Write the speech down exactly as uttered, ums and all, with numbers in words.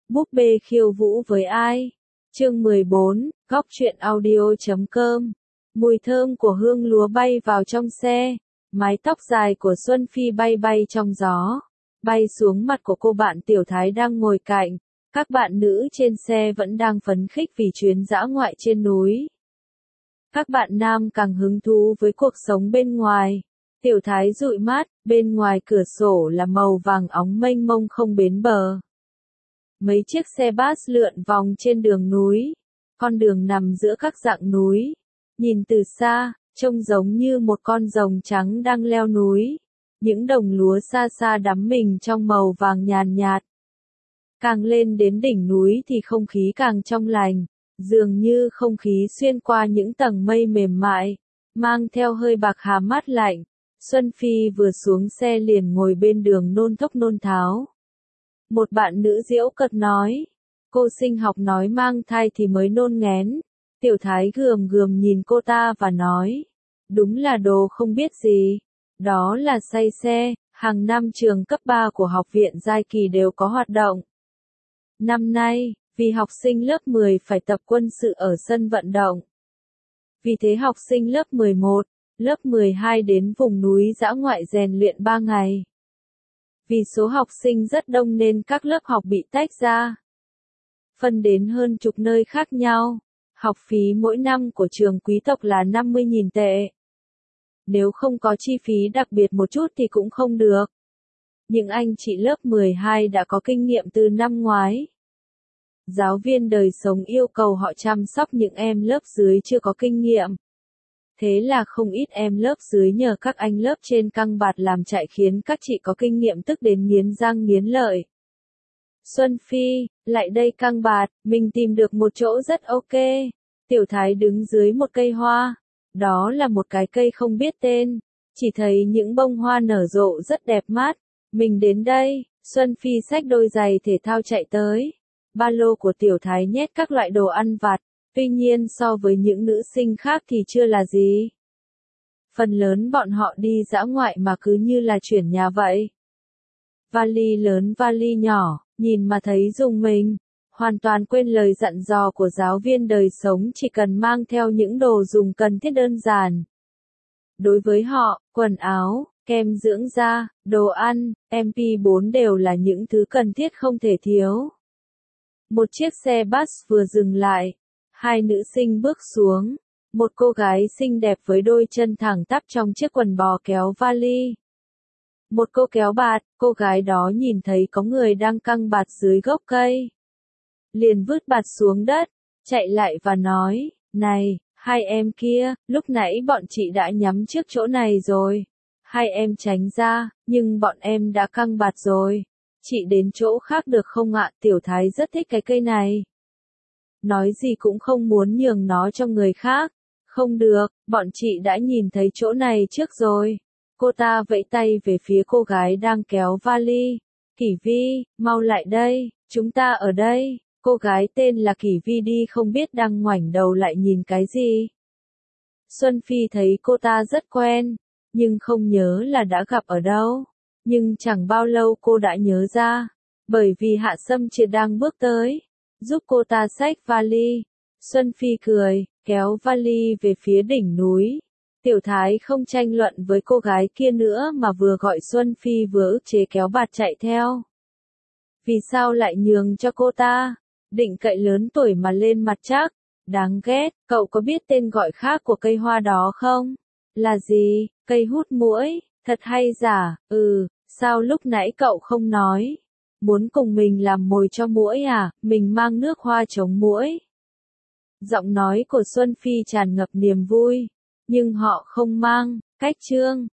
Búp bê khiêu vũ với ai? Chương mười bốn, góc truyện audio chấm com. Mùi thơm của hương lúa bay vào trong xe, mái tóc dài của Xuân Phi bay bay trong gió, bay xuống mặt của cô bạn Tiểu Thái đang ngồi cạnh. Các bạn nữ trên xe vẫn đang phấn khích vì chuyến dã ngoại trên núi. Các bạn nam càng hứng thú với cuộc sống bên ngoài. Tiểu Thái dụi mắt, bên ngoài cửa sổ là màu vàng óng mênh mông không bến bờ. Mấy chiếc xe bus lượn vòng trên đường núi. Con đường nằm giữa các dặng núi. Nhìn từ xa, trông giống như một con rồng trắng đang leo núi. Những đồng lúa xa xa đắm mình trong màu vàng nhàn nhạt. Càng lên đến đỉnh núi thì không khí càng trong lành, dường như không khí xuyên qua những tầng mây mềm mại, mang theo hơi bạc hà mát lạnh. Xuân Phi vừa xuống xe liền ngồi bên đường nôn thốc nôn tháo. Một bạn nữ giễu cợt nói, cô sinh học nói mang thai thì mới nôn nghén. Tiểu Thái gườm gườm nhìn cô ta và nói, đúng là đồ không biết gì. Đó là say xe, hàng năm trường cấp ba của học viện Giai Kỳ đều có hoạt động. Năm nay, vì học sinh lớp mười phải tập quân sự ở sân vận động. Vì thế học sinh lớp mười một, lớp mười hai đến vùng núi dã ngoại rèn luyện ba ngày. Vì số học sinh rất đông nên các lớp học bị tách ra, phân đến hơn chục nơi khác nhau. Học phí mỗi năm của trường quý tộc là năm mươi nghìn tệ. Nếu không có chi phí đặc biệt một chút thì cũng không được. Những anh chị lớp mười hai đã có kinh nghiệm từ năm ngoái. Giáo viên đời sống yêu cầu họ chăm sóc những em lớp dưới chưa có kinh nghiệm. Thế là không ít em lớp dưới nhờ các anh lớp trên căng bạt làm chạy khiến các chị có kinh nghiệm tức đến nghiến răng nghiến lợi. Xuân Phi, lại đây căng bạt, mình tìm được một chỗ rất ok. Tiểu Thái đứng dưới một cây hoa. Đó là một cái cây không biết tên. Chỉ thấy những bông hoa nở rộ rất đẹp mắt. Mình đến đây, Xuân Phi xách đôi giày thể thao chạy tới. Ba lô của Tiểu Thái nhét các loại đồ ăn vặt. Tuy nhiên so với những nữ sinh khác thì chưa là gì. Phần lớn bọn họ đi dã ngoại mà cứ như là chuyển nhà vậy. Vali lớn vali nhỏ, nhìn mà thấy rùng mình. Hoàn toàn quên lời dặn dò của giáo viên đời sống chỉ cần mang theo những đồ dùng cần thiết đơn giản. Đối với họ, quần áo, kem dưỡng da, đồ ăn, em pê bốn đều là những thứ cần thiết không thể thiếu. Một chiếc xe bus vừa dừng lại. Hai nữ sinh bước xuống. Một cô gái xinh đẹp với đôi chân thẳng tắp trong chiếc quần bò kéo vali. Một cô kéo bạt, cô gái đó nhìn thấy có người đang căng bạt dưới gốc cây. Liền vứt bạt xuống đất, chạy lại và nói, này, hai em kia, lúc nãy bọn chị đã nhắm trước chỗ này rồi. Hai em tránh ra, nhưng bọn em đã căng bạt rồi. Chị đến chỗ khác được không ạ? Tiểu Thái rất thích cái cây này. Nói gì cũng không muốn nhường nó cho người khác. Không được, bọn chị đã nhìn thấy chỗ này trước rồi. Cô ta vẫy tay về phía cô gái đang kéo vali. Kỷ Vi, mau lại đây, chúng ta ở đây. Cô gái tên là Kỷ Vi đi không biết đang ngoảnh đầu lại nhìn cái gì. Xuân Phi thấy cô ta rất quen, nhưng không nhớ là đã gặp ở đâu. Nhưng chẳng bao lâu cô đã nhớ ra, bởi vì Hạ Sâm Triệt đang bước tới, giúp cô ta xách vali. Xuân Phi cười, kéo vali về phía đỉnh núi. Tiểu Thái không tranh luận với cô gái kia nữa mà vừa gọi Xuân Phi vừa ức chế kéo bạt chạy theo. Vì sao lại nhường cho cô ta? Định cậy lớn tuổi mà lên mặt chắc. Đáng ghét, cậu có biết tên gọi khác của cây hoa đó không? Là gì? Cây hút muỗi, thật hay giả? Ừ, sao lúc nãy cậu không nói? Muốn cùng mình làm mồi cho muỗi à? Mình mang nước hoa chống muỗi. Giọng nói của Xuân Phi tràn ngập niềm vui. Nhưng họ không mang, cách chương.